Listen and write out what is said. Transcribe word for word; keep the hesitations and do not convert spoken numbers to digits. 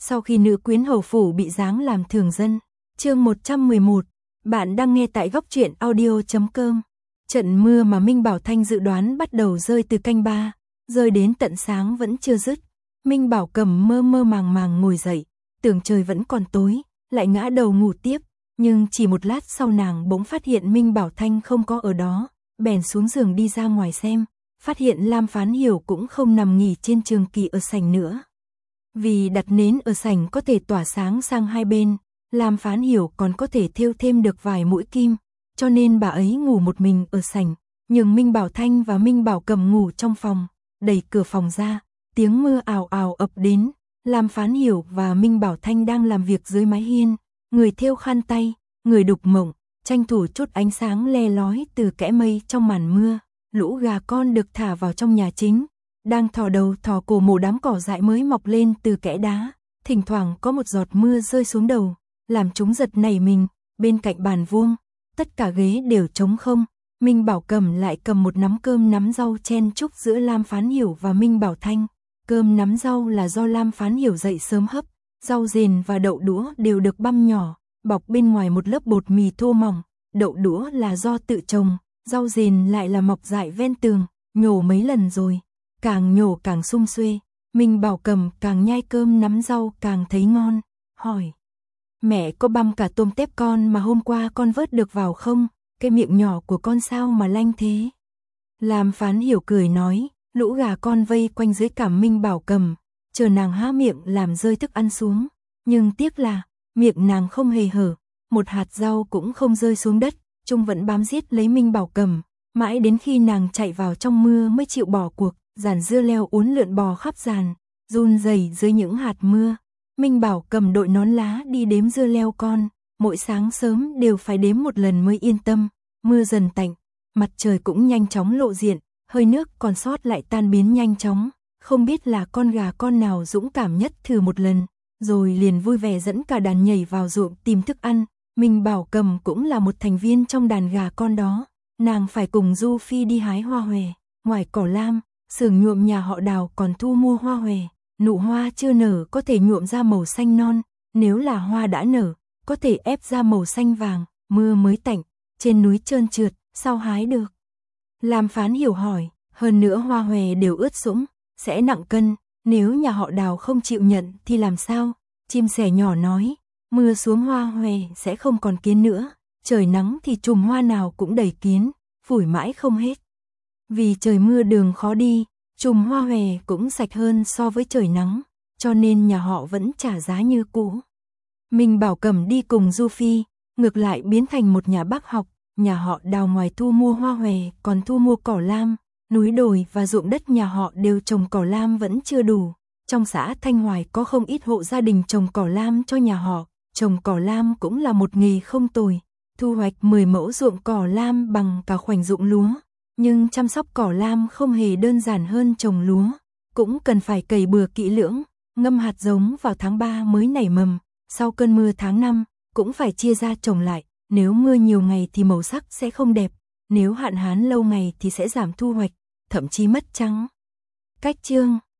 Sau khi nữ quyến hầu phủ bị giáng làm thường dân. Chương một trăm mười một. Bạn đang nghe tại góc truyện audio chấm com. Trận mưa mà Minh Bảo Thanh dự đoán bắt đầu rơi từ canh ba, rơi đến tận sáng vẫn chưa dứt. Minh Bảo Cầm mơ mơ màng màng ngồi dậy, tưởng trời vẫn còn tối, lại ngã đầu ngủ tiếp, nhưng chỉ một lát sau nàng bỗng phát hiện Minh Bảo Thanh không có ở đó, bèn xuống giường đi ra ngoài xem, phát hiện Lam Phán Hiểu cũng không nằm nghỉ trên trường kỳ ở sảnh nữa. Vì đặt nến ở sảnh có thể tỏa sáng sang hai bên, Lam Phán Hiểu còn có thể thêu thêm được vài mũi kim, cho nên bà ấy ngủ một mình ở sảnh, nhưng Minh Bảo Thanh và Minh Bảo Cầm ngủ trong phòng. Đẩy cửa phòng ra, tiếng mưa ào ào ập đến, Lam Phán Hiểu và Minh Bảo Thanh đang làm việc dưới mái hiên, người thêu khăn tay, người đục mộng, tranh thủ chút ánh sáng le lói từ kẽ mây trong màn mưa. Lũ gà con được thả vào trong nhà chính, đang thò đầu thò cổ mổ đám cỏ dại mới mọc lên từ kẽ đá, thỉnh thoảng có một giọt mưa rơi xuống đầu, làm chúng giật nảy mình. Bên cạnh bàn vuông, tất cả ghế đều trống không, Minh Bảo Cầm lại cầm một nắm cơm nắm rau chen chúc giữa Lam Phán Hiểu và Minh Bảo Thanh. Cơm nắm rau là do Lam Phán Hiểu dậy sớm hấp, rau dền và đậu đũa đều được băm nhỏ, bọc bên ngoài một lớp bột mì thô mỏng, đậu đũa là do tự trồng, rau dền lại là mọc dại ven tường, nhổ mấy lần rồi, càng nhổ càng sum xuê. Minh Bảo Cầm càng nhai cơm nắm rau càng thấy ngon, hỏi: "Mẹ có băm cả tôm tép con mà hôm qua con vớt được vào không? Cái miệng nhỏ của con sao mà lanh thế?" Lam Phán Hiểu cười nói: "Lũ gà con vây quanh dưới cảm Minh Bảo Cầm, chờ nàng há miệng làm rơi thức ăn xuống, nhưng tiếc là miệng nàng không hề hở, một hạt rau cũng không rơi xuống đất, chúng vẫn bám giết lấy Minh Bảo Cầm, mãi đến khi nàng chạy vào trong mưa mới chịu bỏ cuộc." Giàn dưa leo uốn lượn bò khắp giàn, run rẩy dưới những hạt mưa. Minh Bảo Cầm đội nón lá đi đếm dưa leo con, mỗi sáng sớm đều phải đếm một lần mới yên tâm. Mưa dần tạnh, mặt trời cũng nhanh chóng lộ diện, hơi nước còn sót lại tan biến nhanh chóng, không biết là con gà con nào dũng cảm nhất thử một lần, rồi liền vui vẻ dẫn cả đàn nhảy vào ruộng tìm thức ăn. Minh Bảo Cầm cũng là một thành viên trong đàn gà con đó, nàng phải cùng Du Phi đi hái hoa hòe. Ngoài cỏ lam, xưởng nhuộm nhà họ Đào còn thu mua hoa hòe, nụ hoa chưa nở có thể nhuộm ra màu xanh non, nếu là hoa đã nở, có thể ép ra màu xanh vàng. Mưa mới tạnh, trên núi trơn trượt, sao hái được? Lam Phán Hiểu hỏi, hơn nữa hoa hòe đều ướt sũng, sẽ nặng cân, nếu nhà họ Đào không chịu nhận thì làm sao? Chim sẻ nhỏ nói, mưa xuống hoa hòe sẽ không còn kiến nữa, trời nắng thì chùm hoa nào cũng đầy kiến, phủi mãi không hết. Vì trời mưa đường khó đi, chùm hoa hòe cũng sạch hơn so với trời nắng, cho nên nhà họ vẫn trả giá như cũ. Minh Bảo Cầm đi cùng Du Phi, ngược lại biến thành một nhà bác học, nhà họ Đào ngoài thu mua hoa hòe còn thu mua cỏ lam, núi đồi và ruộng đất nhà họ đều trồng cỏ lam vẫn chưa đủ. Trong xã Thanh Hoài có không ít hộ gia đình trồng cỏ lam cho nhà họ, trồng cỏ lam cũng là một nghề không tồi, thu hoạch mười mẫu ruộng cỏ lam bằng cả khoảnh ruộng lúa. Nhưng chăm sóc cỏ lam không hề đơn giản hơn trồng lúa, cũng cần phải cày bừa kỹ lưỡng, ngâm hạt giống vào tháng ba mới nảy mầm, sau cơn mưa tháng năm cũng phải chia ra trồng lại, nếu mưa nhiều ngày thì màu sắc sẽ không đẹp, nếu hạn hán lâu ngày thì sẽ giảm thu hoạch, thậm chí mất trắng. Cách chương